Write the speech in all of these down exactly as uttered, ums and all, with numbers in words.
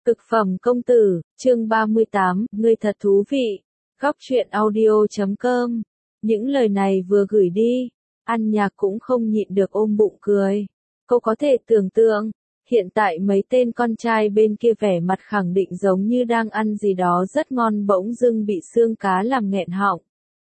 Cực phẩm công tử, chương ba mươi tám, ngươi thật thú vị. Góc truyện audio chấm com. Những lời này vừa gửi đi, An Nhạc cũng không nhịn được ôm bụng cười. Cô có thể tưởng tượng, hiện tại mấy tên con trai bên kia vẻ mặt khẳng định giống như đang ăn gì đó rất ngon bỗng dưng bị xương cá làm nghẹn họng.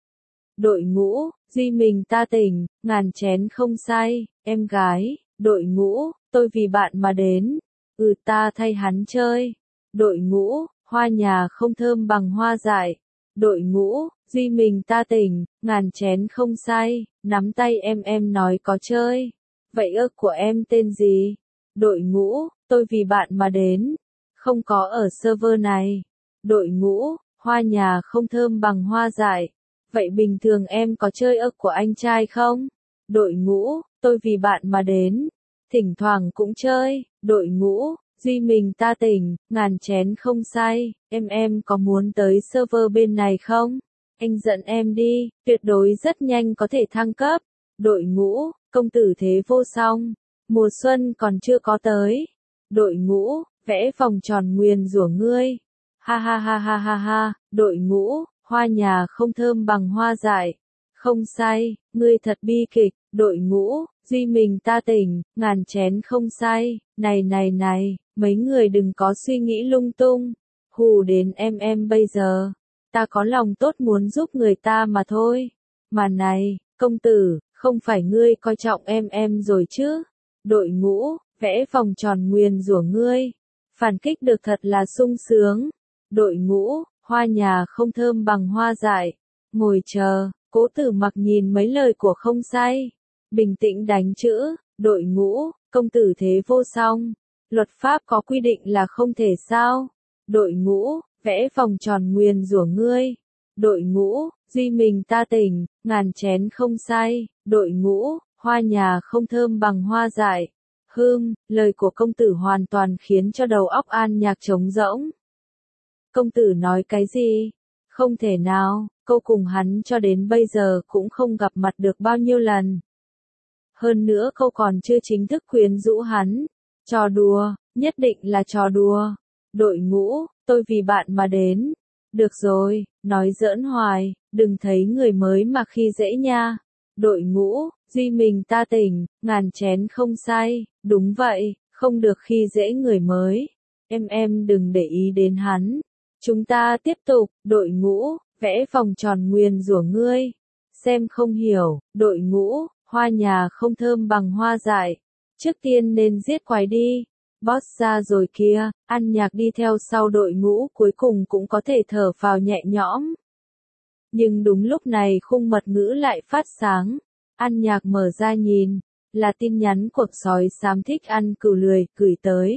Đội ngũ, duy mình ta tỉnh, ngàn chén không say, em gái, đội ngũ, tôi vì bạn mà đến. Ừ ta thay hắn chơi. Đội ngũ, hoa nhà không thơm bằng hoa dại. Đội ngũ, duy mình ta tỉnh, ngàn chén không say, nắm tay em em nói có chơi. Vậy ơ của em tên gì? Đội ngũ, tôi vì bạn mà đến. Không có ở server này. Đội ngũ, hoa nhà không thơm bằng hoa dại. Vậy bình thường em có chơi ơ của anh trai không? Đội ngũ, tôi vì bạn mà đến. Thỉnh thoảng cũng chơi. Đội ngũ, duy mình ta tỉnh, ngàn chén không say, em em có muốn tới server bên này không? Anh dẫn em đi, tuyệt đối rất nhanh có thể thăng cấp. Đội ngũ, công tử thế vô song, mùa xuân còn chưa có tới. Đội ngũ, vẽ vòng tròn nguyền rủa ngươi. Ha ha ha ha ha ha, đội ngũ, hoa nhà không thơm bằng hoa dại. Không say, ngươi thật bi kịch. Đội ngũ, duy mình ta tỉnh, ngàn chén không say. Này này này, mấy người đừng có suy nghĩ lung tung. Hù đến em em bây giờ. Ta có lòng tốt muốn giúp người ta mà thôi. Mà này, công tử, không phải ngươi coi trọng em em rồi chứ? Đội ngũ, vẽ vòng tròn nguyền rủa ngươi. Phản kích được thật là sung sướng. Đội ngũ, hoa nhà không thơm bằng hoa dại. Ngồi chờ, Cố Tử Mặc nhìn mấy lời của không say. Bình tĩnh đánh chữ, đội ngũ, công tử thế vô song. Luật pháp có quy định là không thể sao. Đội ngũ, vẽ vòng tròn nguyền rủa ngươi. Đội ngũ, duy mình ta tỉnh, ngàn chén không say. Đội ngũ, hoa nhà không thơm bằng hoa dại. Hương, lời của công tử hoàn toàn khiến cho đầu óc An Nhạc trống rỗng. Công tử nói cái gì? Không thể nào, cô cùng hắn cho đến bây giờ cũng không gặp mặt được bao nhiêu lần. Hơn nữa cô còn chưa chính thức quyến rũ hắn. Trò đùa, nhất định là trò đùa. Đội ngũ, tôi vì bạn mà đến. Được rồi, nói giỡn hoài, đừng thấy người mới mà khi dễ nha. Đội ngũ, duy mình ta tỉnh, ngàn chén không say. Đúng vậy, không được khi dễ người mới. Em em đừng để ý đến hắn. Chúng ta tiếp tục, đội ngũ, vẽ vòng tròn nguyền rủa ngươi. Xem không hiểu, đội ngũ, hoa nhà không thơm bằng hoa dại. Trước tiên nên giết quái đi. Boss ra rồi kia, An Nhạc đi theo sau đội ngũ cuối cùng cũng có thể thở phào nhẹ nhõm. Nhưng đúng lúc này khung mật ngữ lại phát sáng. An Nhạc mở ra nhìn, là tin nhắn của sói xám thích ăn cừu lười gửi tới.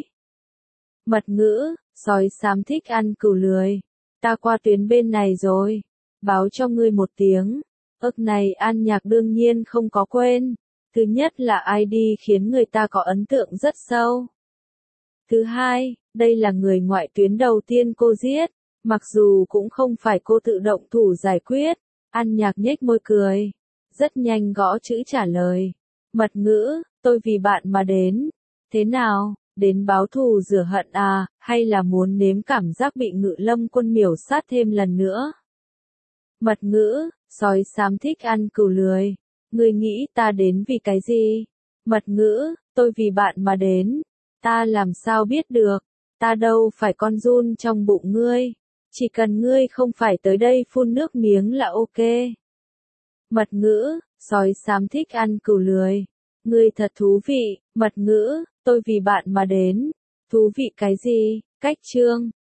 Mật ngữ, sói xám thích ăn cừu lười. Ta qua tuyến bên này rồi. Báo cho ngươi một tiếng. Ức này An Nhạc đương nhiên không có quên. Thứ nhất là i đê khiến người ta có ấn tượng rất sâu. Thứ hai, đây là người ngoại tuyến đầu tiên cô giết. Mặc dù cũng không phải cô tự động thủ giải quyết. An Nhạc nhếch môi cười. Rất nhanh gõ chữ trả lời. Mật ngữ, tôi vì bạn mà đến. Thế nào, đến báo thù rửa hận à, hay là muốn nếm cảm giác bị Ngự Lâm Quân miểu sát thêm lần nữa? Mật ngữ, sói xám thích ăn cừu lười. Ngươi nghĩ ta đến vì cái gì? Mật ngữ, tôi vì bạn mà đến. Ta làm sao biết được? Ta đâu phải con giun trong bụng ngươi. Chỉ cần ngươi không phải tới đây phun nước miếng là ok. Mật ngữ, sói xám thích ăn cừu lười. Ngươi thật thú vị. Mật ngữ, tôi vì bạn mà đến. Thú vị cái gì? Cách chương.